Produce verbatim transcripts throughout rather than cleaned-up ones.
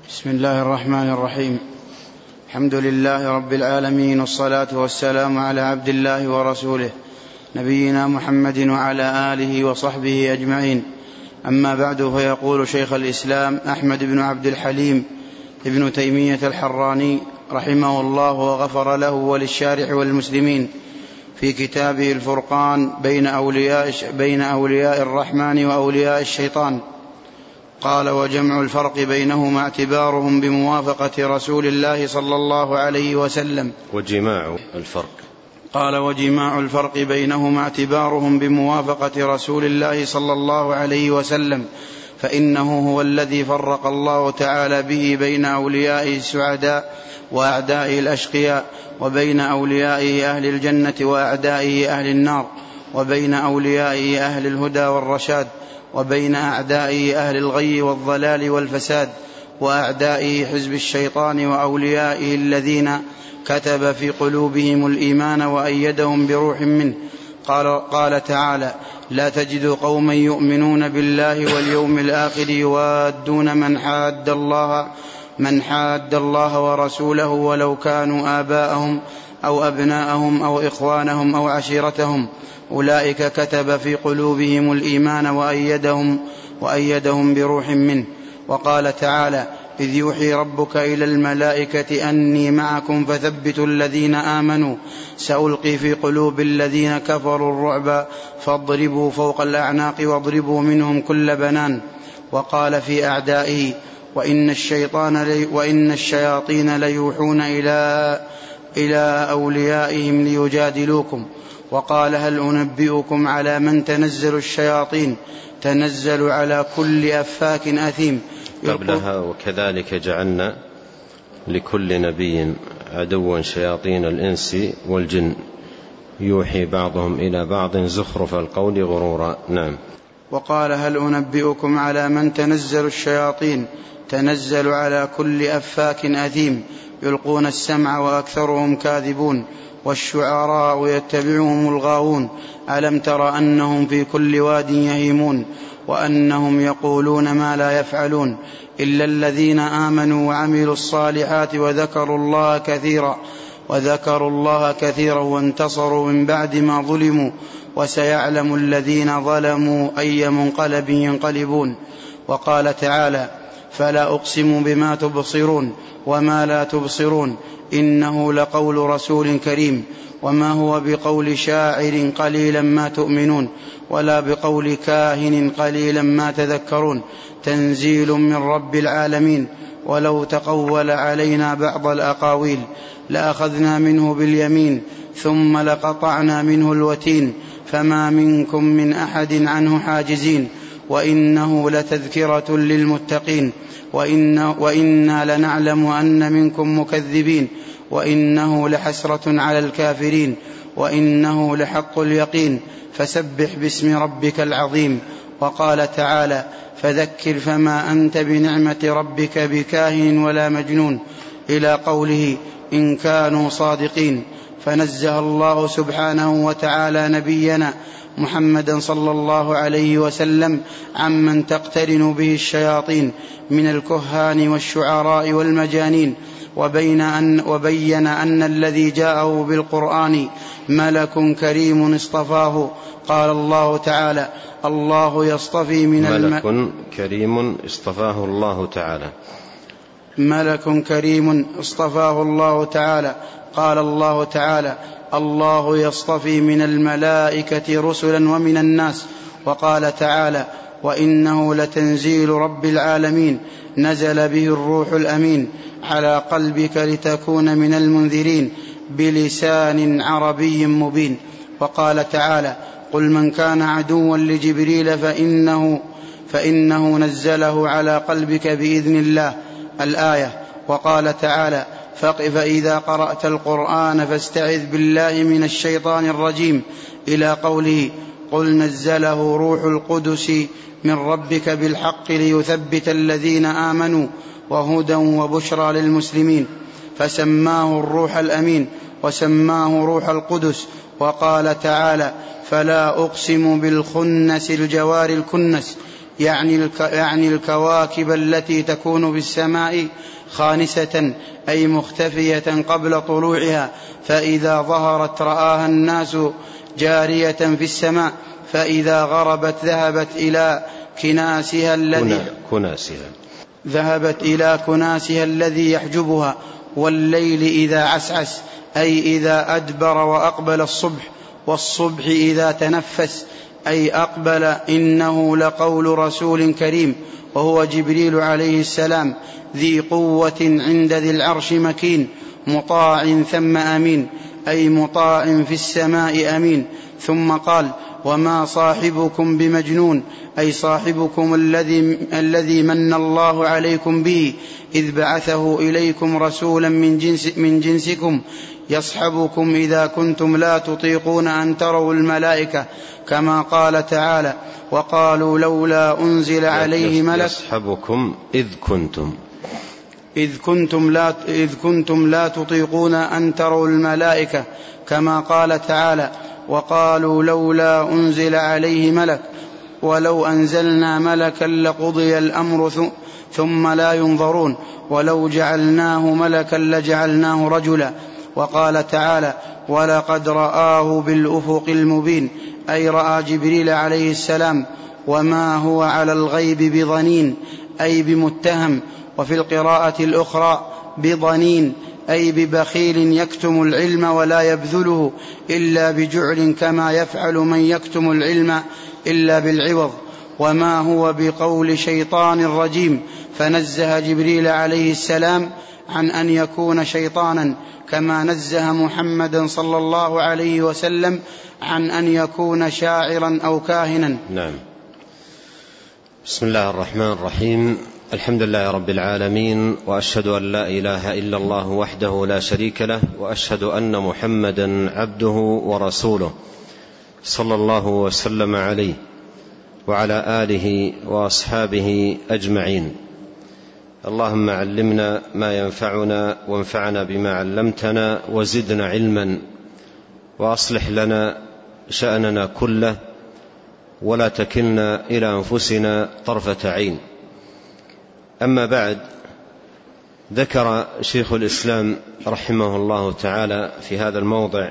بسم الله الرحمن الرحيم. الحمد لله رب العالمين، والصلاة والسلام على عبد الله ورسوله نبينا محمد وعلى آله وصحبه أجمعين. أما بعد، فيقول شيخ الإسلام أحمد بن عبد الحليم ابن تيمية الحراني رحمه الله وغفر له وللشارح والمسلمين في كتابه الفرقان بين أولياء, بين أولياء الرحمن وأولياء الشيطان، قال: وجمع الفرق بينهما اعتبارهم بموافقة رسول الله صلى الله عليه وسلم. وجماع الفرق قال: وجماع الفرق بينهما اعتبارهم بموافقة رسول الله صلى الله عليه وسلم، فإنه هو الذي فرق الله تعالى به بين أوليائه السعداء وأعدائه الأشقياء، وبين أوليائه أهل الجنة وأعدائه أهل النار، وبين أوليائه أهل الهدى والرشاد، وبين أعدائه أهل الغي والضلال والفساد، وأعدائه حزب الشيطان، وأوليائه الذين كتب في قلوبهم الإيمان وأيدهم بروح منه. قال, قال تعالى: لا تجد قوما يؤمنون بالله واليوم الآخر يوادون من حاد الله من حاد الله ورسوله ولو كانوا آباءهم أو أبناءهم أو إخوانهم أو عشيرتهم، أولئك كتب في قلوبهم الإيمان وأيدهم, وأيدهم بروح منه. وقال تعالى: إذ يوحي ربك إلى الملائكة أني معكم فثبتوا الذين آمنوا سألقي في قلوب الذين كفروا الرعب فاضربوا فوق الأعناق واضربوا منهم كل بنان. وقال في أعدائه: وإن, الشيطان لي وإن الشياطين ليوحون إلى, إلى أوليائهم ليجادلوكم. وقال: هل أنبئكم على من تنزل الشياطين؟ تنزل على كل أفاك أثيم. قبلها: وكذلك جعلنا لكل نبي عدوا شياطين الإنس والجن يوحي بعضهم إلى بعض زخرف القول غرورا. نعم. وقال: هل أنبئكم على من تنزل الشياطين؟ تنزل على كل أفاك أثيم يلقون السمع وأكثرهم كاذبون والشعراء يتبعهم الغاوون ألم تر أنهم في كل واد يهيمون وأنهم يقولون ما لا يفعلون إلا الذين آمنوا وعملوا الصالحات وذكروا الله كثيرا وذكروا الله كثيرا وانتصروا من بعد ما ظلموا وسيعلم الذين ظلموا أي منقلب ينقلبون. وقال تعالى: فلا أقسم بما تبصرون وما لا تبصرون إنه لقول رسول كريم وما هو بقول شاعر قليلا ما تؤمنون ولا بقول كاهن قليلا ما تذكرون تنزيل من رب العالمين. ولو تقول علينا بعض الأقاويل لأخذنا منه باليمين ثم لقطعنا منه الوتين فما منكم من أحد عنه حاجزين وإنه لتذكرة للمتقين وإن وإنا لنعلم أن منكم مكذبين وإنه لحسرة على الكافرين وإنه لحق اليقين فسبح باسم ربك العظيم. وقال تعالى: فذكر فما أنت بنعمة ربك بكاهن ولا مجنون إلى قوله: إن كانوا صادقين. فنزه الله سبحانه وتعالى نبينا محمدا صلى الله عليه وسلم عمن تقترن به الشياطين من الكهان والشعراء والمجانين، وبين أن وبين أن الذي جاءه بالقرآن ملك كريم اصطفاه. قال الله تعالى: الله يصطفي من ملك الم... كريم اصطفاه الله تعالى ملك كريم اصطفاه الله تعالى. قال الله تعالى: الله يصطفي من الملائكة رسلا ومن الناس. وقال تعالى: وإنه لتنزيل رب العالمين نزل به الروح الأمين على قلبك لتكون من المنذرين بلسان عربي مبين. وقال تعالى: قل من كان عدوا لجبريل فإنه, فإنه نزله على قلبك بإذن الله الآية. وقال تعالى: فإذا قرأت القرآن فاستعذ بالله من الشيطان الرجيم إلى قوله: قل نزله روح القدس من ربك بالحق ليثبت الذين آمنوا وهدى وبشرى للمسلمين. فسماه الروح الأمين وسماه روح القدس. وقال تعالى: فلا أقسم بالخنس الجوار الكنس يعني, يعني الكواكب التي تكون بالسماء خانسة أي مختفية قبل طلوعها، فإذا ظهرت رآها الناس جارية في السماء، فإذا غربت ذهبت إلى كناسها الذي كناسها ذهبت إلى كناسها الذي يحجبها. والليل إذا عسعس أي إذا أدبر وأقبل الصبح، والصبح إذا تنفس أي أقبل. إنه لقول رسول كريم، وهو جبريل عليه السلام، ذي قوة عند ذي العرش مكين، مطاع ثم أمين، أي مطاع في السماء أمين. ثم قال: وما صاحبكم بمجنون، أي صاحبكم الذي, الذي من الله عليكم به، إذ بعثه إليكم رسولا من, جنس من جنسكم يصحبكم إذا كنتم لا تطيقون أن تروا الملائكة، كما قال تعالى: وقالوا لولا أنزل عليه ملك يصحبكم إذ كنتم إذ كنتم لا, إذ كنتم لا تطيقون أن تروا الملائكة، كما قال تعالى: وقالوا لولا أنزل عليه ملك ولو أنزلنا ملكا لقضي الأمر ثم لا ينظرون ولو جعلناه ملكا لجعلناه رجلا. وقال تعالى: ولقد رآه بالأفق المبين، أي رأى جبريل عليه السلام. وما هو على الغيب بضنين، أي بمتهم. وفي القراءة الأخرى بضنين، أي ببخيل يكتم العلم ولا يبذله إلا بجعل، كما يفعل من يكتم العلم إلا بالعوض. وما هو بقول شيطان رجيم، فنزه جبريل عليه السلام عن أن يكون شيطانا، كما نزه محمدا صلى الله عليه وسلم عن أن يكون شاعرا أو كاهنا. نعم. بسم الله الرحمن الرحيم. الحمد لله رب العالمين، وأشهد أن لا إله إلا الله وحده لا شريك له، وأشهد أن محمدا عبده ورسوله، صلى الله وسلم عليه وعلى آله وأصحابه أجمعين. اللهم علمنا ما ينفعنا، وانفعنا بما علمتنا، وزدنا علما، وأصلح لنا شأننا كله، ولا تكلنا إلى أنفسنا طرفة عين. أما بعد، ذكر شيخ الإسلام رحمه الله تعالى في هذا الموضع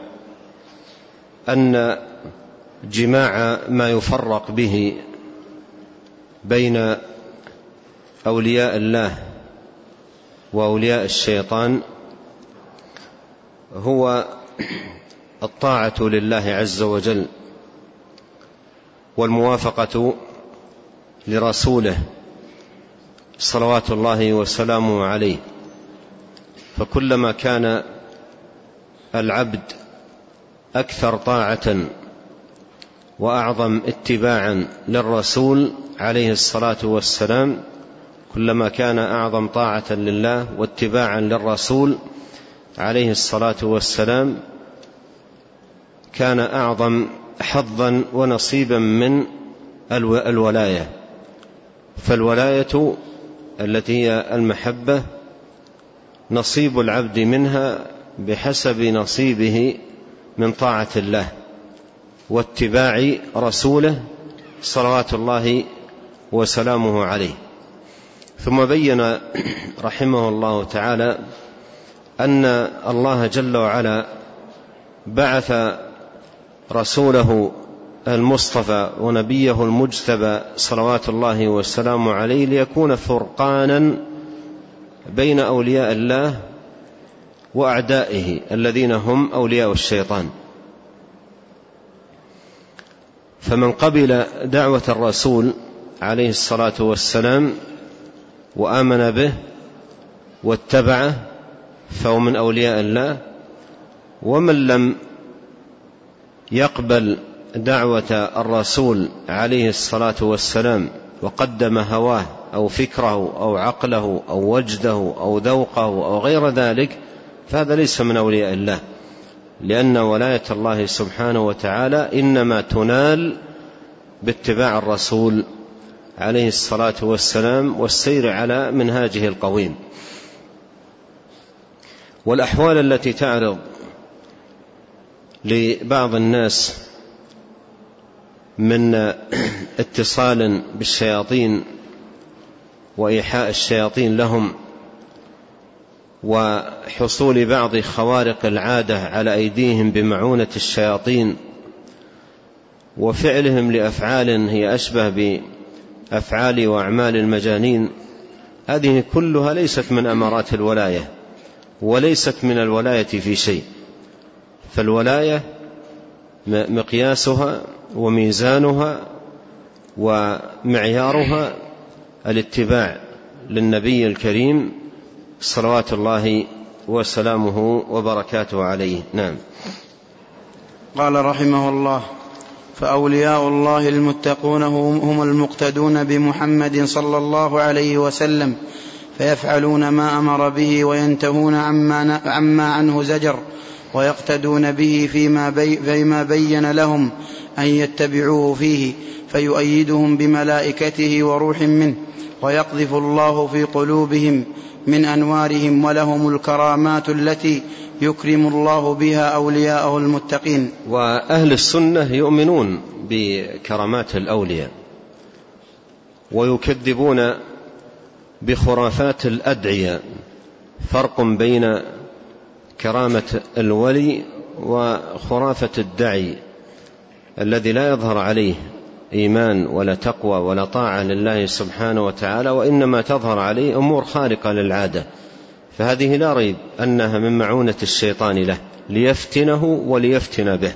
أن جماع ما يفرق به بين أولياء الله وأولياء الشيطان هو الطاعة لله عز وجل، والموافقة لرسوله صلوات الله وسلامه عليه. فكلما كان العبد أكثر طاعة وأعظم اتباعا للرسول عليه الصلاة والسلام، كلما كان أعظم طاعة لله واتباعا للرسول عليه الصلاة والسلام، كان أعظم حظا ونصيبا من الولاية. فالولاية التي هي المحبة نصيب العبد منها بحسب نصيبه من طاعة الله واتباع رسوله صلوات الله وسلامه عليه. ثم بين رحمه الله تعالى أن الله جل وعلا بعث رسوله المصطفى ونبيه المجتبى صلوات الله وسلامه عليه ليكون فرقانا بين أولياء الله وأعدائه الذين هم أولياء الشيطان. فمن قبل دعوة الرسول عليه الصلاة والسلام وآمن به واتبعه فهو من أولياء الله، ومن لم يقبل دعوة الرسول عليه الصلاة والسلام وقدم هواه أو فكره أو عقله أو وجده أو ذوقه أو غير ذلك، فهذا ليس من أولياء الله، لأن ولاية الله سبحانه وتعالى إنما تنال باتباع الرسول عليه الصلاة والسلام والسير على منهاجه القويم. والأحوال التي تعرض لبعض الناس من اتصال بالشياطين وإيحاء الشياطين لهم، وحصول بعض خوارق العادة على أيديهم بمعونة الشياطين، وفعلهم لأفعال هي أشبه بأفعال وأعمال المجانين. هذه كلها ليست من أمارات الولاية، وليست من الولاية في شيء. فالولاية مقياسها وميزانها ومعيارها الاتباع للنبي الكريم صلوات الله وسلامه وبركاته عليه. نعم. قال رحمه الله: فأولياء الله المتقون هم المقتدون بمحمد صلى الله عليه وسلم، فيفعلون ما أمر به وينتهون عما, عما عنه زجر، ويقتدون به فيما, بي فيما بين لهم أن يتبعوه فيه، فيؤيدهم بملائكته وروح منه، ويقذف الله في قلوبهم من أنوارهم، ولهم الكرامات التي يكرم الله بها أولياءه المتقين. وأهل السنة يؤمنون بكرامات الأولياء، ويكذبون بخرافات الأدعياء. فرق بين كرامة الولي وخرافة الداعي الذي لا يظهر عليه إيمان ولا تقوى ولا طاعة لله سبحانه وتعالى، وإنما تظهر عليه أمور خارقة للعادة، فهذه لا ريب أنها من معونة الشيطان له ليفتنه وليفتن به.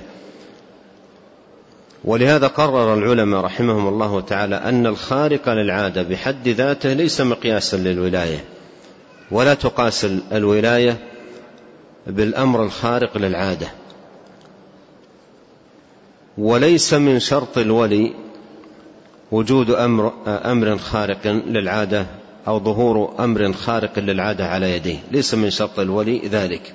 ولهذا قرر العلماء رحمهم الله تعالى أن الخارق للعادة بحد ذاته ليس مقياسا للولاية، ولا تقاس الولاية بالأمر الخارق للعادة. وليس من شرط الولي وجود أمر, أمر خارق للعادة أو ظهور أمر خارق للعادة على يديه، ليس من شرط الولي ذلك.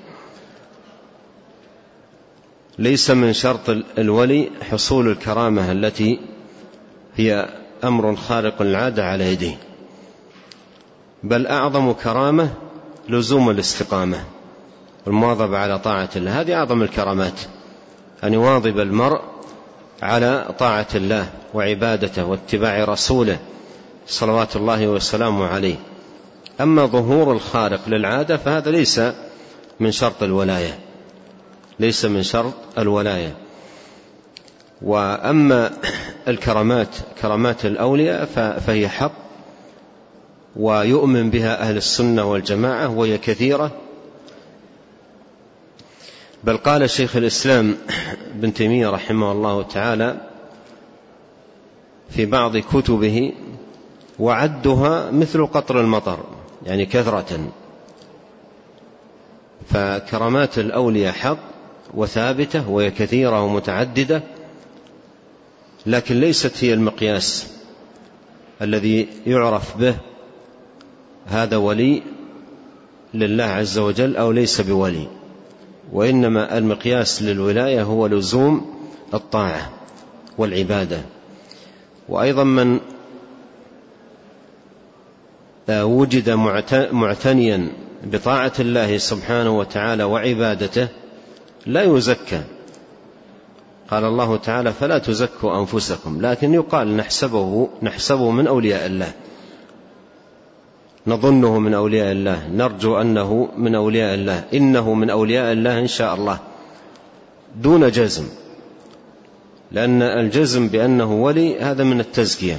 ليس من شرط الولي حصول الكرامة التي هي أمر خارق للعادة على يديه، بل أعظم كرامة لزوم الاستقامة والمواظبة على طاعة الله. هذه أعظم الكرامات، أن يواظب المرء على طاعة الله وعبادته واتباع رسوله صلوات الله وسلامه عليه. أما ظهور الخارق للعادة فهذا ليس من شرط الولاية، ليس من شرط الولاية. وأما الكرامات كرامات الأولياء فهي حق، ويؤمن بها أهل السنة والجماعة، وهي كثيرة. بل قال شيخ الإسلام ابن تيمية رحمه الله تعالى في بعض كتبه: وعدها مثل قطر المطر، يعني كثرة. فكرامات الأولياء حق وثابتة، وهي كثيرة ومتعددة، لكن ليست هي المقياس الذي يعرف به هذا ولي لله عز وجل أو ليس بولي، وإنما المقياس للولاية هو لزوم الطاعة والعبادة. وأيضا من وجد معتنيا بطاعة الله سبحانه وتعالى وعبادته لا يزكى. قال الله تعالى: فلا تزكوا أنفسكم، لكن يقال نحسبه, نحسبه من أولياء الله، نظنه من أولياء الله، نرجو أنه من أولياء الله، إنه من أولياء الله إن شاء الله، دون جزم، لأن الجزم بأنه ولي هذا من التزكية.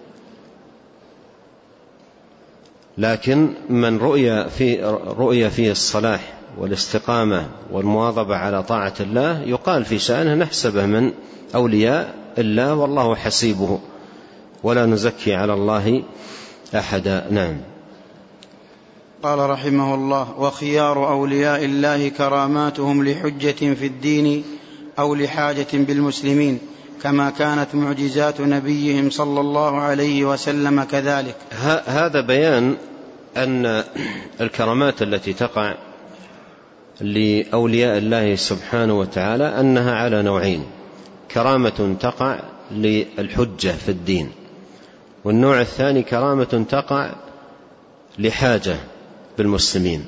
لكن من رؤيا في رؤيا فيه الصلاح والاستقامة والمواظبة على طاعة الله يقال في شأنه نحسبه من أولياء الله، والله حسيبه، ولا نزكي على الله أحدا. نعم. قال رحمه الله: وخيار أولياء الله كراماتهم لحجة في الدين أو لحاجة بالمسلمين، كما كانت معجزات نبيهم صلى الله عليه وسلم كذلك. هذا بيان أن الكرامات التي تقع لأولياء الله سبحانه وتعالى أنها على نوعين: كرامة تقع للحجة في الدين، والنوع الثاني كرامة تقع لحاجة بالمسلمين.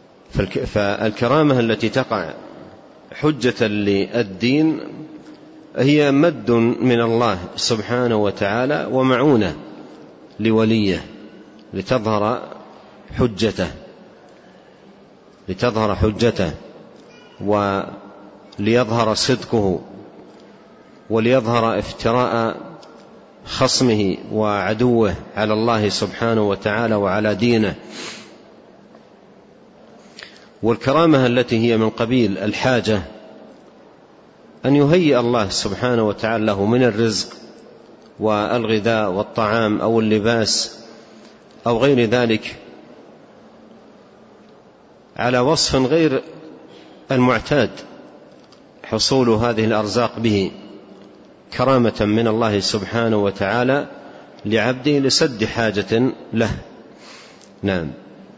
فالكرامة التي تقع حجة للدين هي مد من الله سبحانه وتعالى ومعونة لوليه لتظهر حجته لتظهر حجته وليظهر صدقه وليظهر افتراء خصمه وعدوه على الله سبحانه وتعالى وعلى دينه. والكرامة التي هي من قبيل الحاجة أن يهيئ الله سبحانه وتعالى له من الرزق والغذاء والطعام أو اللباس أو غير ذلك على وصف غير المعتاد حصول هذه الأرزاق به، كرامة من الله سبحانه وتعالى لعبده لسد حاجة له. نعم.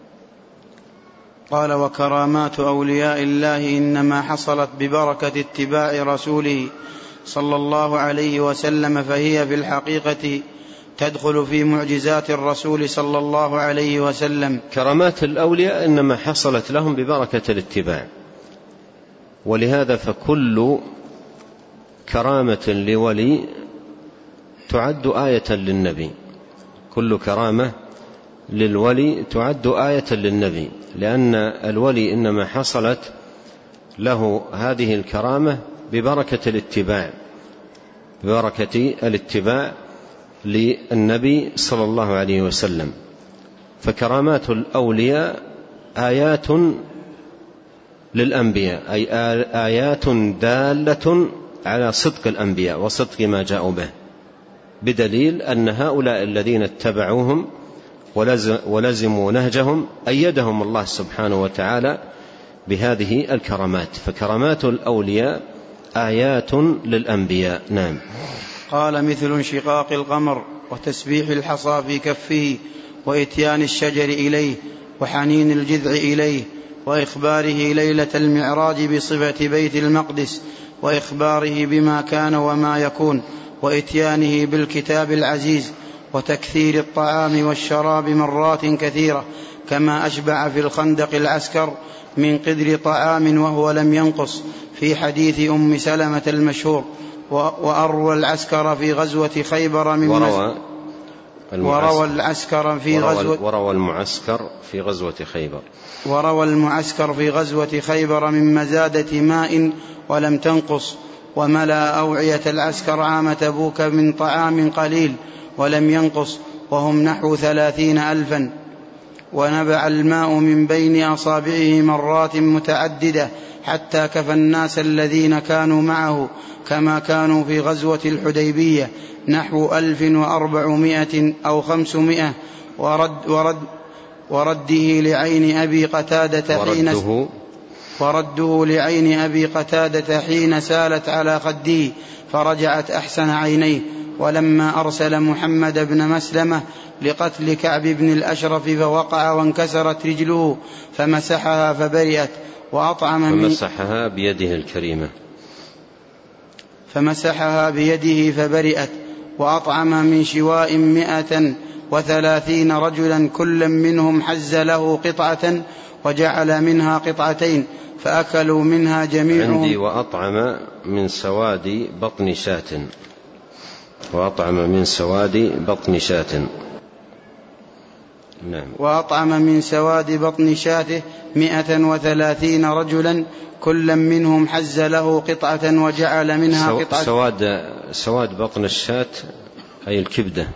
قال: وكرامات أولياء الله إنما حصلت ببركة اتباع رسوله صلى الله عليه وسلم، فهي في الحقيقة تدخل في معجزات الرسول صلى الله عليه وسلم. كرامات الأولياء إنما حصلت لهم ببركة الاتباع، ولهذا فكل كرامة لولي تعد آية للنبي، كل كرامة للولي تعد آية للنبي، لأن الولي إنما حصلت له هذه الكرامة ببركة الاتباع ببركة الاتباع للنبي صلى الله عليه وسلم. فكرامات الأولياء آيات للأنبياء، أي آيات دالة على صدق الأنبياء وصدق ما جاءوا به، بدليل أن هؤلاء الذين اتبعوهم ولزموا نهجهم أيدهم الله سبحانه وتعالى بهذه الكرامات. فكرامات الأولياء آيات للأنبياء. نعم. قال: مثل انشقاق القمر وتسبيح الحصى في كفه وإتيان الشجر إليه وحنين الجذع إليه وإخباره ليلة المعراج بصفة بيت المقدس وإخباره بما كان وما يكون وإتيانه بالكتاب العزيز وتكثير الطعام والشراب مرات كثيرة، كما أشبع في الخندق العسكر من قدر طعام وهو لم ينقص، في حديث أم سلمة المشهور. وأروى العسكر في غزوة خيبر من وروى وروى العسكر في غزوة وروى المعسكر في غزوة خيبر وروى المعسكر في غزوة خيبر من مزادة ماء ولم تنقص. وملأ أوعية العسكر عام تبوك من طعام قليل ولم ينقص، وهم نحو ثلاثين ألفا. ونبع الماء من بين أصابعه مرات متعددة حتى كفى الناس الذين كانوا معه، كما كانوا في غزوة الحديبية نحو ألف وأربعمائة أو خمسمائة. ورد ورد ورده لعين أبي قتادة حين ورده لعين أبي قتادة حين سالت على خده فرجعت أحسن عينيه. ولما أرسل محمد بن مسلمة لقتل كعب بن الأشرف فوقع وانكسرت رجله فمسحها فبرئت وأطعم فمسحها بيده الكريمة فمسحها بيده فبرئت وأطعم من شواء مئة وثلاثين رجلا كل منهم حز له قطعة وجعل منها قطعتين فأكلوا منها جميعهم. عندي وأطعم من سواد بطن شاة وأطعم من سواد بطن شاة. نعم. وأطعم من سواد بطن شاته مئة وثلاثين رجلا كل منهم حز له قطعة وجعل منها قطعة. سواد, سواد بطن الشاة أي الكبدة،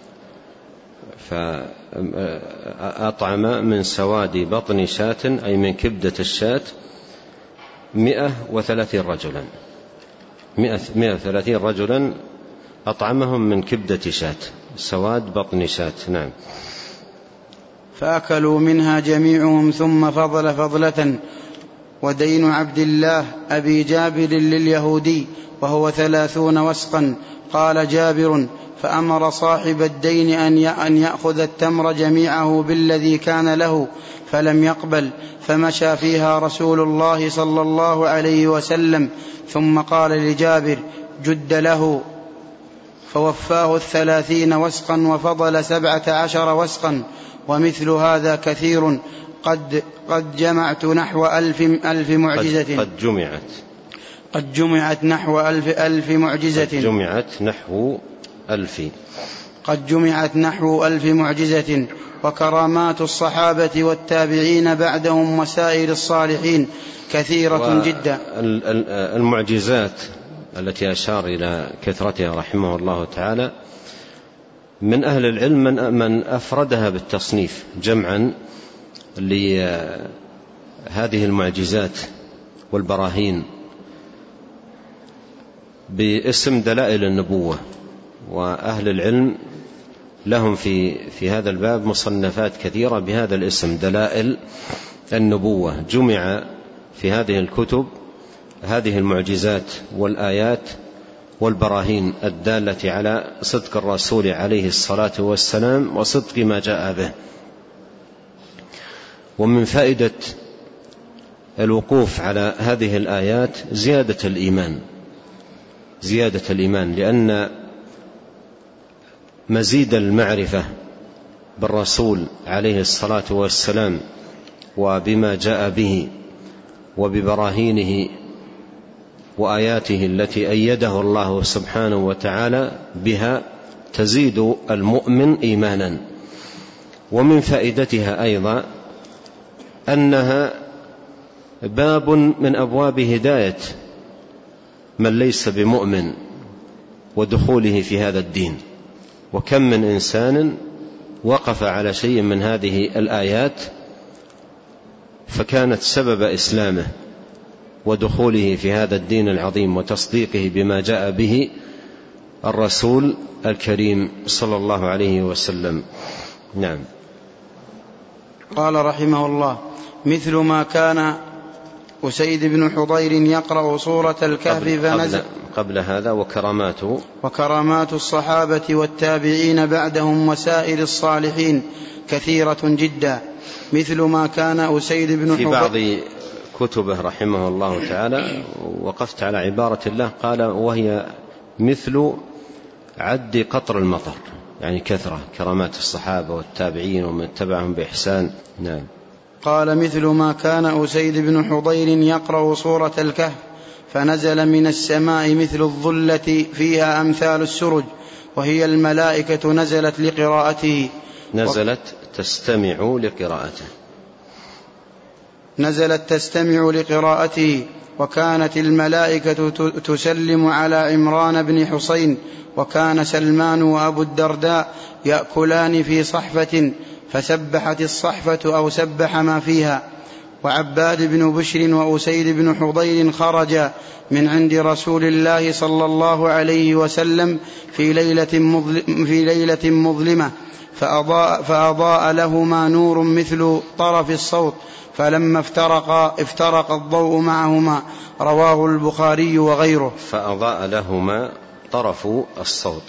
فأطعم من سواد بطن شاة أي من كبدة الشاة مئة وثلاثين رجلا مئة وثلاثين رجلا أطعمهم من كبدة شاة سواد بطن شاة. نعم. فأكلوا منها جميعهم ثم فضل فضلة. ودين عبد الله أبي جابر لليهودي وهو ثلاثون وسقا. قال جابر: فأمر صاحب الدين أن يأخذ التمر جميعه بالذي كان له فلم يقبل، فمشى فيها رسول الله صلى الله عليه وسلم ثم قال لجابر: جد له، فوفاه الثلاثين وسقا وفضل سبعة عشر وسقا. ومثل هذا كثير، قد, قد جمعت نحو ألف, ألف معجزة قد جمعت قد جمعت نحو ألف, ألف معجزة قد جمعت نحو ألف قد جمعت نحو ألف معجزة وكرامات الصحابة والتابعين بعدهم وسائر الصالحين كثيرة جدا. المعجزات التي أشار إلى كثرتها رحمه الله تعالى من أهل العلم من أفردها بالتصنيف جمعا لهذه المعجزات والبراهين باسم دلائل النبوة، وأهل العلم لهم في في هذا الباب مصنفات كثيرة بهذا الاسم دلائل النبوة. جمع في هذه الكتب هذه المعجزات والآيات والبراهين الدالة على صدق الرسول عليه الصلاة والسلام وصدق ما جاء به. ومن فائدة الوقوف على هذه الآيات زيادة الإيمان زيادة الإيمان لأن مزيد المعرفة بالرسول عليه الصلاة والسلام وبما جاء به وببراهينه وآياته التي أيده الله سبحانه وتعالى بها تزيد المؤمن إيمانا. ومن فائدتها أيضا أنها باب من أبواب هداية من ليس بمؤمن ودخوله في هذا الدين. وكم من إنسان وقف على شيء من هذه الآيات فكانت سبب إسلامه ودخوله في هذا الدين العظيم وتصديقه بما جاء به الرسول الكريم صلى الله عليه وسلم. نعم. قال رحمه الله: مثل ما كان أسيد بن حضير يقرأ سورة الكهف قبل, فنزل قبل, قبل هذا وكراماته وكرامات الصحابة والتابعين بعدهم وسائر الصالحين كثيرة جدا. مثل ما كان أسيد بن حضير في بعض كتبه رحمه الله تعالى وقفت على عبارة الله قال: وهي مثل عد قطر المطر، يعني كثرة كرامات الصحابة والتابعين ومن تبعهم بإحسان. نعم. قال: مثل ما كان أسيد بن حضير يقرأ سورة الكهف فنزل من السماء مثل الظلة فيها أمثال السرج وهي الملائكة نزلت لقراءته نزلت تستمع لقراءته نزلت تستمع لقراءته وكانت الملائكة تسلم على عمران بن حسين وكان سلمان وأبو الدرداء يأكلان في صحفة فسبحت الصحفة أو سبح ما فيها. وعباد بن بشر وأسيد بن حضير خرجا من عند رسول الله صلى الله عليه وسلم في ليلة, مظلم في ليلة مظلمة فأضاء, فأضاء لهما نور مثل طرف الصوت فلما افترقا افترق الضوء معهما. رواه البخاري وغيره. فأضاء لهما طرف الصوت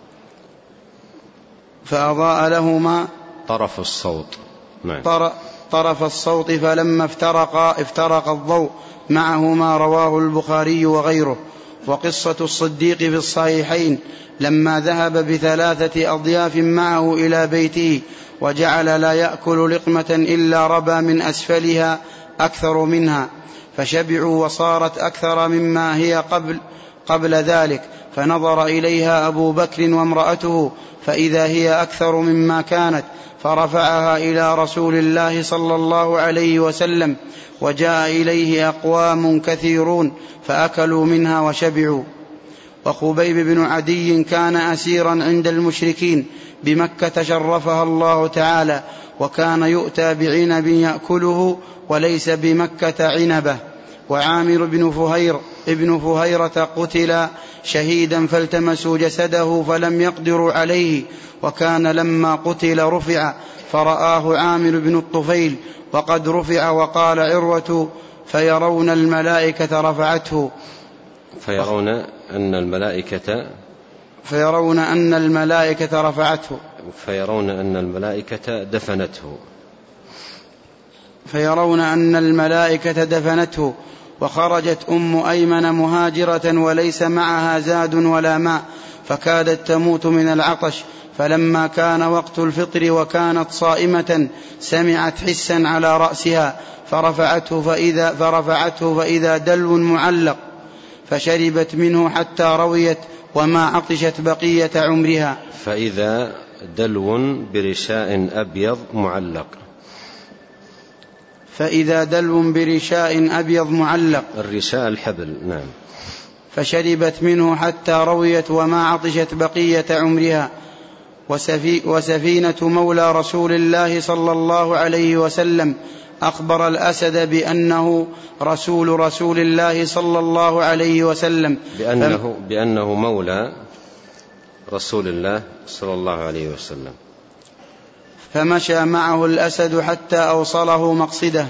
فأضاء لهما طرف الصوت نعم. طرف الصوت فلما افترقا افترق الضوء معهما. رواه البخاري وغيره. وقصة الصديق في الصحيحين لما ذهب بثلاثة أضياف معه إلى بيته وجعل لا يأكل لقمة إلا ربى من أسفلها أكثر منها فشبعوا وصارت أكثر مما هي قبل, قبل ذلك فنظر إليها أبو بكر وامرأته فإذا هي أكثر مما كانت فرفعها إلى رسول الله صلى الله عليه وسلم وجاء إليه أقوام كثيرون فأكلوا منها وشبعوا. وخبيب بن عدي كان أسيرا عند المشركين بمكة شرفها الله تعالى وكان يؤتى بعنب يأكله وليس بمكة عنبه. وعامر بن فهير ابن فهيرة قتل شهيدا فالتمسوا جسده فلم يقدروا عليه وكان لما قتل رفع فرآه عامر بن الطفيل وقد رفع وقال عروة فيرون الملائكة رفعته فيرون أن الملائكة فيرون أن الملائكة رفعته فيرون أن الملائكة دفنته فيرون أن الملائكة دفنته. وخرجت أم أيمن مهاجرة وليس معها زاد ولا ماء فكادت تموت من العطش فلما كان وقت الفطر وكانت صائمة سمعت حسا على رأسها فرفعته فإذا, فرفعته فإذا دلو معلق فشربت منه حتى رويت وما عطشت بقية عمرها. فإذا دلو برشاء أبيض معلق. فإذا دلو برشاء أبيض معلق. الرشاء الحبل. نعم. فشربت منه حتى رويت وما عطشت بقية عمرها. وسفي وسفينة مولى رسول الله صلى الله عليه وسلم أخبر الأسد بأنه رسول رسول الله صلى الله عليه وسلم، بأنه, بأنه مولى رسول الله صلى الله عليه وسلم. فمشى معه الأسد حتى أوصله مقصده.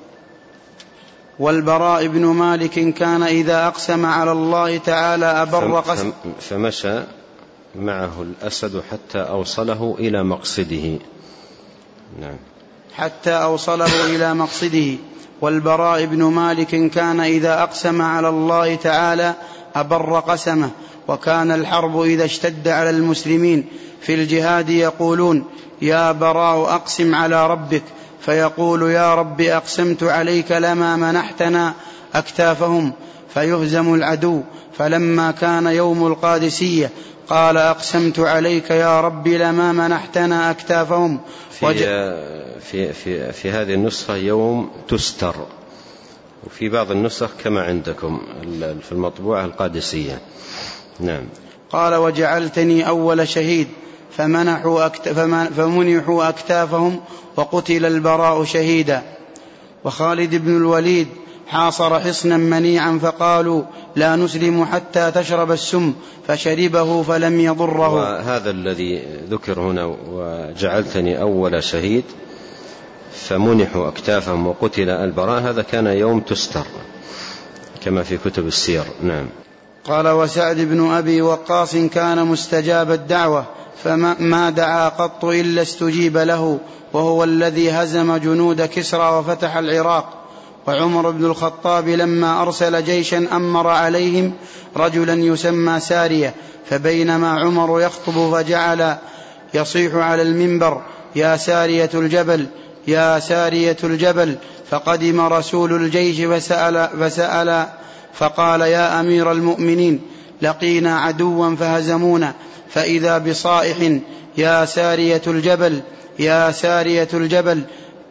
والبراء بن مالك كان إذا أقسم على الله تعالى أبر قسم. فمشى معه الأسد حتى أوصله إلى مقصده. نعم. حتى أوصله إلى مقصده. والبراء بن مالك كان إذا أقسم على الله تعالى أبر قسمه. وكان الحرب إذا اشتد على المسلمين في الجهاد يقولون: يا براء أقسم على ربك، فيقول: يا رب أقسمت عليك لما منحتنا أكتافهم، فيهزم العدو. فلما كان يوم القادسية قال: أقسمت عليك يا رب لما منحتنا أكتافهم. في, في, في, في هذه النسخة يوم تستر، وفي بعض النسخ كما عندكم في المطبوعة القادسية. نعم. قال: وجعلتني أول شهيد، فمنحوا أكت... فمنحوا أكتافهم وقتل البراء شهيدا. وخالد بن الوليد حاصر حصنا منيعا فقالوا: لا نسلم حتى تشرب السم، فشربه فلم يضره. وهذا الذي ذكر هنا: وجعلتني أول شهيد فمنحوا أكتافهم وقتل البراء، هذا كان يوم تستر كما في كتب السير. نعم. قال: وسعد بن أبي وقاص كان مستجاب الدعوة، فما دعا قط إلا استجيب له، وهو الذي هزم جنود كسرى وفتح العراق. وعمر بن الخطاب لما أرسل جيشا أمر عليهم رجلا يسمى سارية، فبينما عمر يخطب فجعل يصيح على المنبر: يا سارية الجبل، يا سارية الجبل. فقدم رسول الجيش فسأل, فسأل فقال: يا أمير المؤمنين، لقينا عدوا فهزمونا. فإذا بصائح: يا سارية الجبل، يا سارية الجبل.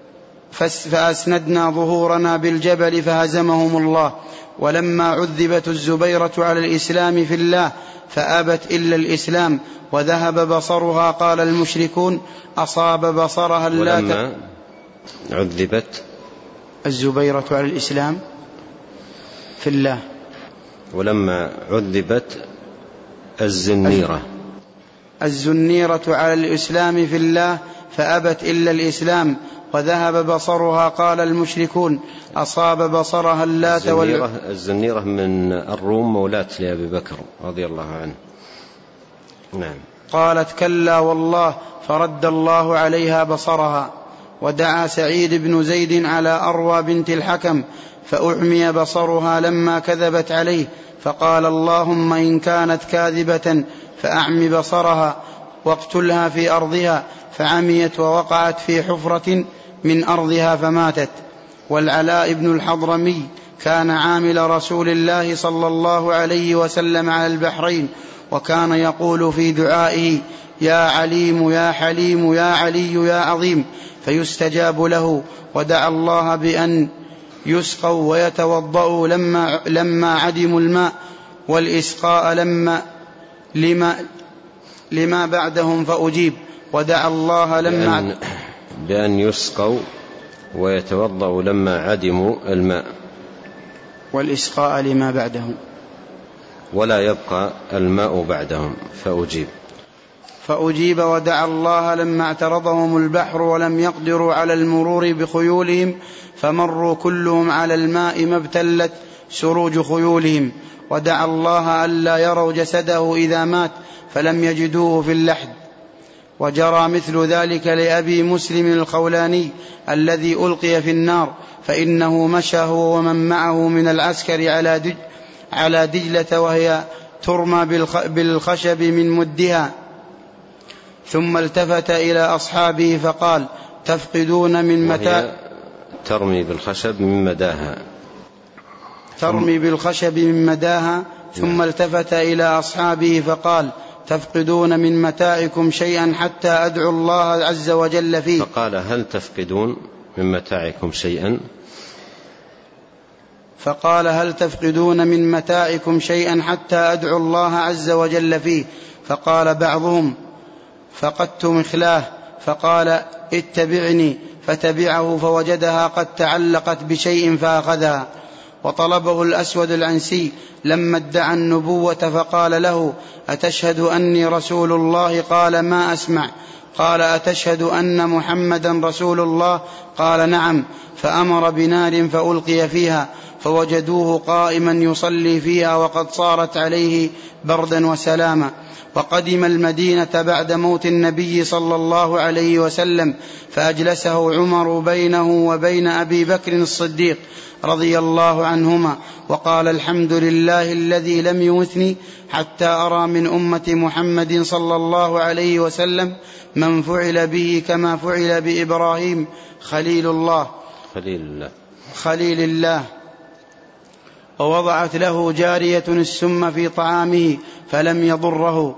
فأسندنا ظهورنا بالجبل فهزمهم الله. ولما عذبت الزبيرة على الإسلام في الله فأبت إلا الإسلام وذهب بصرها، قال المشركون: أصاب بصرها اللات. ولما عذبت الزبيرة على الإسلام في الله. ولما عذبت الزنيرة الزنيرة على الإسلام في الله فأبت إلا الإسلام وذهب بصرها، قال المشركون: أصاب بصرها اللات. الزنيرة, الزنيرة من الروم مولاة لأبي بكر رضي الله عنه. نعم. قالت: كلا والله، فرد الله عليها بصرها. ودعا سعيد بن زيد على أروى بنت الحكم فأعمي بصرها لما كذبت عليه، فقال: اللهم إن كانت كاذبة فأعمي بصرها واقتلها في أرضها، فعميت ووقعت في حفرة من أرضها فماتت. والعلاء بن الحضرمي كان عامل رسول الله صلى الله عليه وسلم على البحرين، وكان يقول في دعائه: يا عليم يا حليم يا علي يا عظيم، فيستجاب له. ودعا الله بأن يسقوا ويتوضأوا لما, لما عدموا الماء، والإسقاء لما لما, لما بعدهم فأجيب. ودعا الله لما بأن, بأن يسقوا ويتوضأوا لما عدموا الماء، والإسقاء لما بعدهم، ولا يبقى الماء بعدهم فأجيب. فأجيب. ودعا الله لما اعترضهم البحر ولم يقدروا على المرور بخيولهم، فمروا كلهم على الماء ما ابتلت سروج خيولهم. ودعا الله ألا يروا جسده إذا مات، فلم يجدوه في اللحد. وجرى مثل ذلك لأبي مسلم الخولاني الذي ألقي في النار، فإنه مشى هو ومن معه من العسكر على دج على دجلة وهي ترمى بالخشب من مدها، ثم التفت إلى أصحابه فقال: تفقدون من متاع ترمي بالخشب من مداها، ترمي بالخشب من مداها، ثم التفت إلى أصحابه فقال: تفقدون من متاعكم شيئا حتى أدعو الله عز وجل فيه. فقال: هل تفقدون من متاعكم شيئا؟ فقال: هل تفقدون من متاعكم شيئا حتى أدعو الله عز وجل فيه؟ فقال بعضهم: فقدت مخلاه. فقال: اتبعني. فتبعه فوجدها قد تعلقت بشيء فأخذها. وطلبه الأسود العنسي لما ادعى النبوة فقال له: أتشهد أني رسول الله؟ قال: ما أسمع. قال: أتشهد أن محمدا رسول الله؟ قال: نعم. فأمر بنار فألقي فيها، فوجدوه قائما يصلي فيها وقد صارت عليه بردا وسلاما. وقدم المدينة بعد موت النبي صلى الله عليه وسلم، فأجلسه عمر بينه وبين أبي بكر الصديق رضي الله عنهما، وقال: الحمد لله الذي لم يمثني حتى أرى من أمة محمد صلى الله عليه وسلم من فعل به كما فعل بإبراهيم خليل الله خليل الله, خليل الله. ووضعت له جارية السم في طعامه فلم يضره.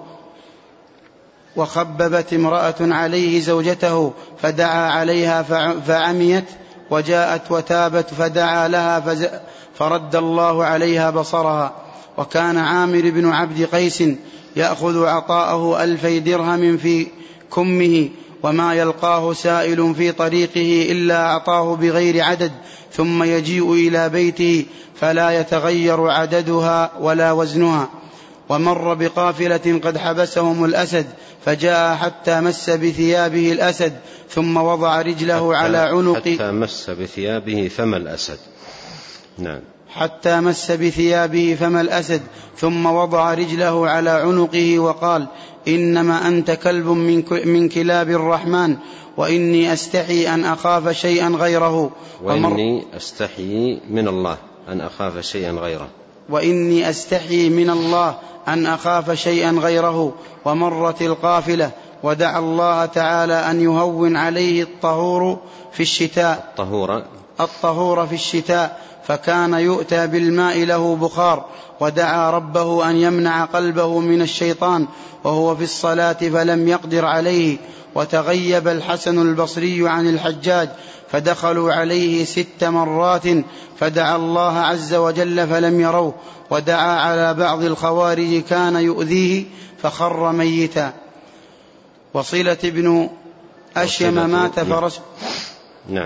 وخببت امرأة عليه زوجته فدعا عليها فعميت، وجاءت وتابت فدعا لها فرد الله عليها بصرها. وكان عامر بن عبد قيس يأخذ عطاءه ألفي درهم في كمه، وما يلقاه سائل في طريقه إلا أعطاه بغير عدد، ثم يجيء إلى بيته فلا يتغير عددها ولا وزنها. ومر بقافلة قد حبسهم الأسد فجاء حتى مس بثيابه الأسد، ثم وضع رجله على عنقه حتى مس بثيابه فم الأسد. نعم. حتى مس بثيابه فم الأسد ثم وضع رجله على عنقه وقال: إنما أنت كلب من كلاب الرحمن، وإني أستحي أن أخاف شيئا غيره. وإني أستحي من الله أن أخاف شيئا غيره. وإني أستحي من الله أن أخاف شيئا غيره. ومرت القافلة ودعا الله تعالى أن يهون عليه الطهور في الشتاء الطهور الطهور في الشتاء فكان يؤتى بالماء له بخار، ودعا ربه أن يمنع قلبه من الشيطان وهو في الصلاة فلم يقدر عليه. وتغيب الحسن البصري عن الحجاج فدخلوا عليه ست مرات فدعا الله عز وجل فلم يروه. ودعا على بعض الخوارج كان يؤذيه فخر ميتا. وصلة بن أشيم مات فرسه نعم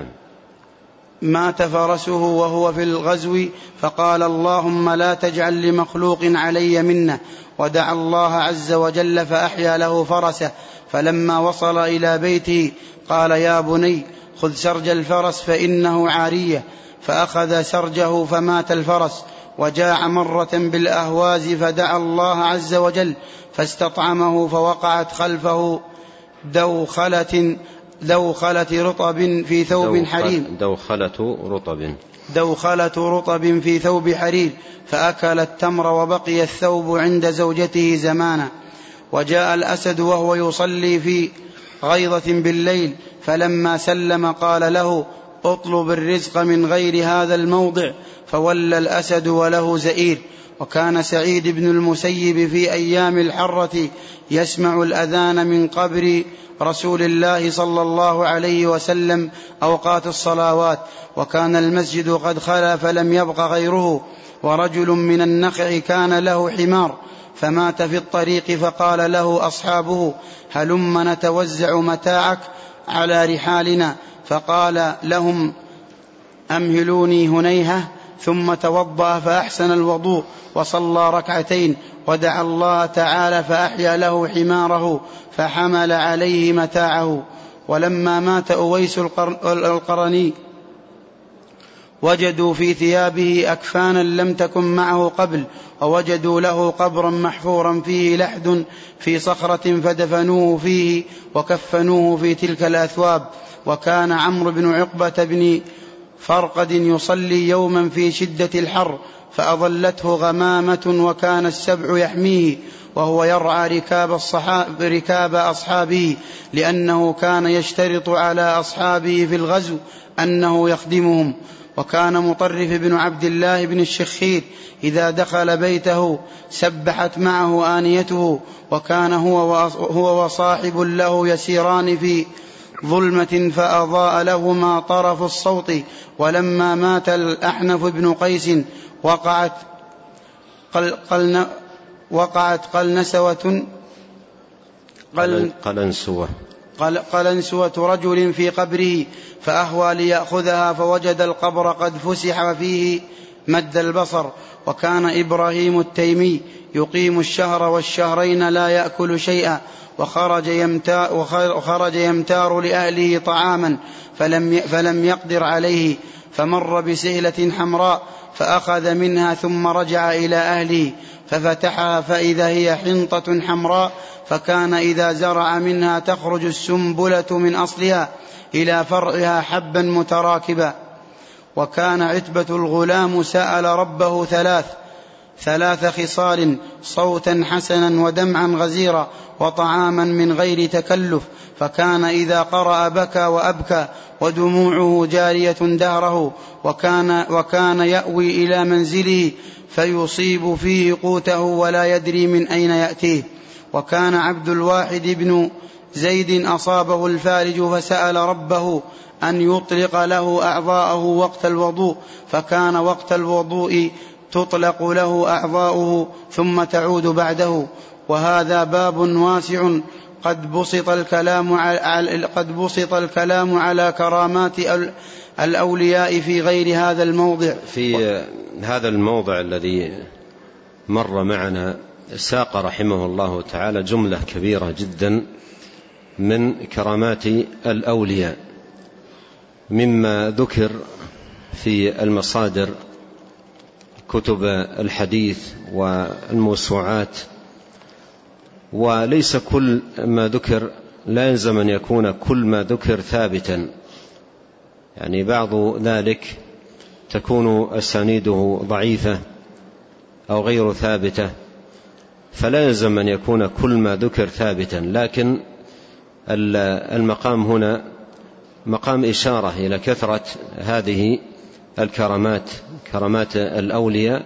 مات فرسه وهو في الغزو فقال: اللهم لا تجعل لمخلوق علي منه. ودعا الله عز وجل فأحيا له فرسه. فلما وصل إلى بيته قال: يا بني خذ سرج الفرس فإنه عارية. فأخذ سرجه فمات الفرس. وجاء مرة بالأهواز فدعا الله عز وجل فاستطعمه، فوقعت خلفه دوخلة دوخلة رطب في ثوب حرير دوخلة رطب دوخلة رطب في ثوب حرير فأكل التمر وبقي الثوب عند زوجته زمانا. وجاء الأسد وهو يصلي في غيظة بالليل، فلما سلم قال له: اطلب الرزق من غير هذا الموضع. فولى الأسد وله زئير. وكان سعيد بن المسيب في أيام الحرة يسمع الأذان من قبر رسول الله صلى الله عليه وسلم أوقات الصلوات، وكان المسجد قد خلا فلم يبق غيره. ورجل من النخع كان له حمار فمات في الطريق، فقال له أصحابه: هلم نتوزع متاعك على رحالنا. فقال لهم: أمهلوني هنيهة. ثم توضأ فأحسن الوضوء وصلى ركعتين، ودعا الله تعالى فأحيا له حماره فحمل عليه متاعه. ولما مات أويس القرني وجدوا في ثيابه أكفانا لم تكن معه قبل، ووجدوا له قبرا محفورا فيه لحد في صخرة فدفنوه فيه وكفنوه في تلك الأثواب. وكان عمرو بن عقبة بن فرقد يصلي يوما في شدة الحر فأضلته غمامة، وكان السبع يحميه وهو يرعى ركاب, ركاب أصحابه، لأنه كان يشترط على أصحابه في الغزو أنه يخدمهم. وكان مطرف بن عبد الله بن الشخير إذا دخل بيته سبحت معه آنيته، وكان هو وصاحب له يسيران في ظلمة فأضاء لهما طرف الصوت. ولما مات الأحنف بن قيس وقعت قل قل وقعت قلنسوة قل قلنسوة قل قلنسوة رجل في قبره، فأهوى ليأخذها فوجد القبر قد فسح فيه مد البصر. وكان إبراهيم التيمي يقيم الشهر والشهرين لا يأكل شيئا، وخرج يمتار, وخرج يمتار لأهله طعاما فلم, فلم يقدر عليه، فمر بسهلة حمراء فأخذ منها ثم رجع إلى أهله ففتحها فإذا هي حنطة حمراء، فكان إذا زرع منها تخرج السنبلة من أصلها إلى فرعها حبا متراكبا. وكان عتبة الغلام سأل ربه ثلاث ثلاث خصال: صوتا حسنا ودمعا غزيرا وطعاما من غير تكلف، فكان إذا قرأ بكى وأبكى ودموعه جارية دهره، وكان, وكان يأوي إلى منزله فيصيب فيه قوته ولا يدري من أين يأتيه. وكان عبد الواحد بن زيد أصابه الفارج فسأل ربه أن يطلق له أعضاءه وقت الوضوء، فكان وقت الوضوء تطلق له أعضاؤه ثم تعود بعده. وهذا باب واسع قد بسط الكلام على, قد بسط الكلام على كرامات الأولياء في غير هذا الموضع. في هذا الموضع الذي مر معنا ساق رحمه الله تعالى جملة كبيرة جدا من كرامات الأولياء مما ذكر في المصادر كتب الحديث والموسوعات. وليس كل ما ذكر لا يلزم أن يكون كل ما ذكر ثابتا، يعني بعض ذلك تكون أسانيده ضعيفة أو غير ثابتة، فلا يلزم أن يكون كل ما ذكر ثابتا. لكن المقام هنا مقام إشارة إلى كثرة هذه الكرامات، كرامات الأولياء،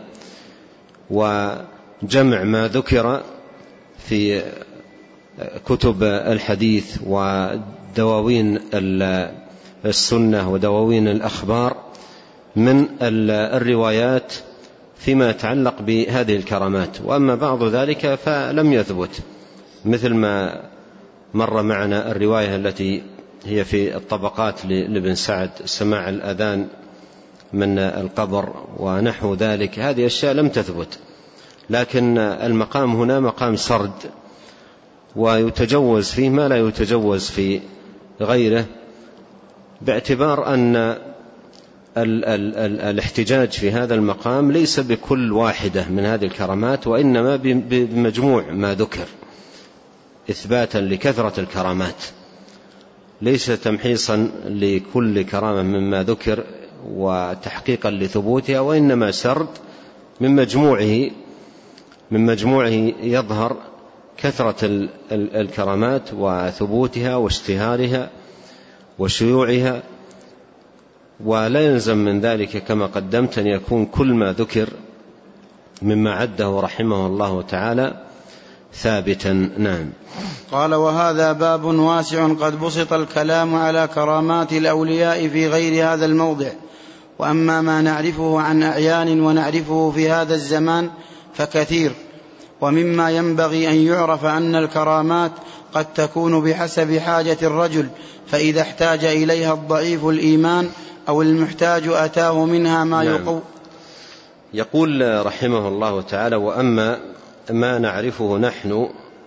وجمع ما ذكر في كتب الحديث ودواوين السنة ودواوين الأخبار من الروايات فيما يتعلق بهذه الكرامات. وأما بعض ذلك فلم يثبت، مثل ما مر معنا الرواية التي هي في الطبقات لابن سعد، سماع الأذان من القبر ونحو ذلك، هذه أشياء لم تثبت. لكن المقام هنا مقام سرد، ويتجوز فيه ما لا يتجوز في غيره، باعتبار أن ال ال ال الاحتجاج في هذا المقام ليس بكل واحدة من هذه الكرامات، وإنما بمجموع ما ذكر إثباتا لكثرة الكرامات، ليس تمحيصا لكل كرامة مما ذكر وتحقيقا لثبوتها، وإنما سرد من مجموعه من مجموعه يظهر كثرة الكرامات وثبوتها واشتهارها وشيوعها. ولا يلزم من ذلك كما قدمت أن يكون كل ما ذكر مما عده رحمه الله تعالى ثابتا. نعم. قال: وهذا باب واسع قد بسط الكلام على كرامات الأولياء في غير هذا الموضع. وأما ما نعرفه عن أعيان ونعرفه في هذا الزمان فكثير. ومما ينبغي أن يعرف أن الكرامات قد تكون بحسب حاجة الرجل، فإذا احتاج إليها الضعيف الإيمان أو المحتاج أتاه منها ما نعم. يقو. يقول رحمه الله تعالى: وأما ما نعرفه نحن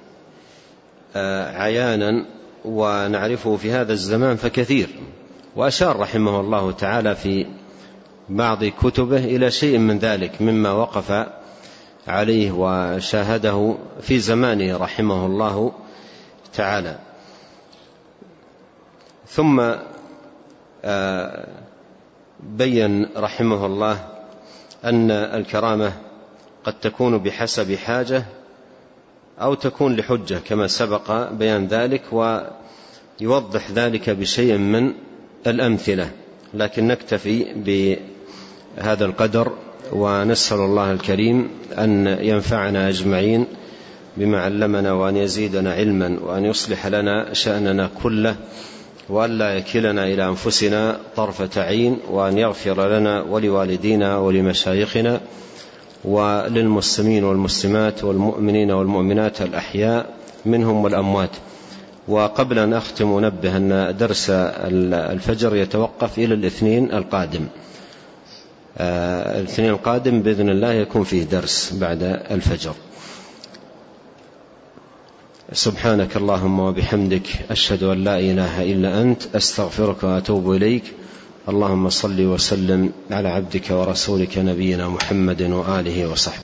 عيانا ونعرفه في هذا الزمان فكثير. وأشار رحمه الله تعالى في بعض كتبه إلى شيء من ذلك مما وقف عليه وشاهده في زمانه رحمه الله تعالى. ثم بين رحمه الله أن الكرامة قد تكون بحسب حاجة أو تكون لحجة كما سبق بيان ذلك، ويوضح ذلك بشيء من الأمثلة، لكن نكتفي هذا القدر، ونسأل الله الكريم أن ينفعنا أجمعين بما علمنا، وأن يزيدنا علما، وأن يصلح لنا شأننا كله، وأن لا يكلنا إلى أنفسنا طرفة عين، وأن يغفر لنا ولوالدينا ولمشايخنا وللمسلمين والمسلمات والمؤمنين والمؤمنات الأحياء منهم والأموات. وقبل أن أختم نبه أن درس الفجر يتوقف إلى الاثنين القادم. الاثنين القادم بإذن الله يكون فيه درس بعد الفجر. سبحانك اللهم وبحمدك، أشهد أن لا إله إلا أنت، أستغفرك وأتوب إليك. اللهم صل وسلم على عبدك ورسولك نبينا محمد وآله وصحبه.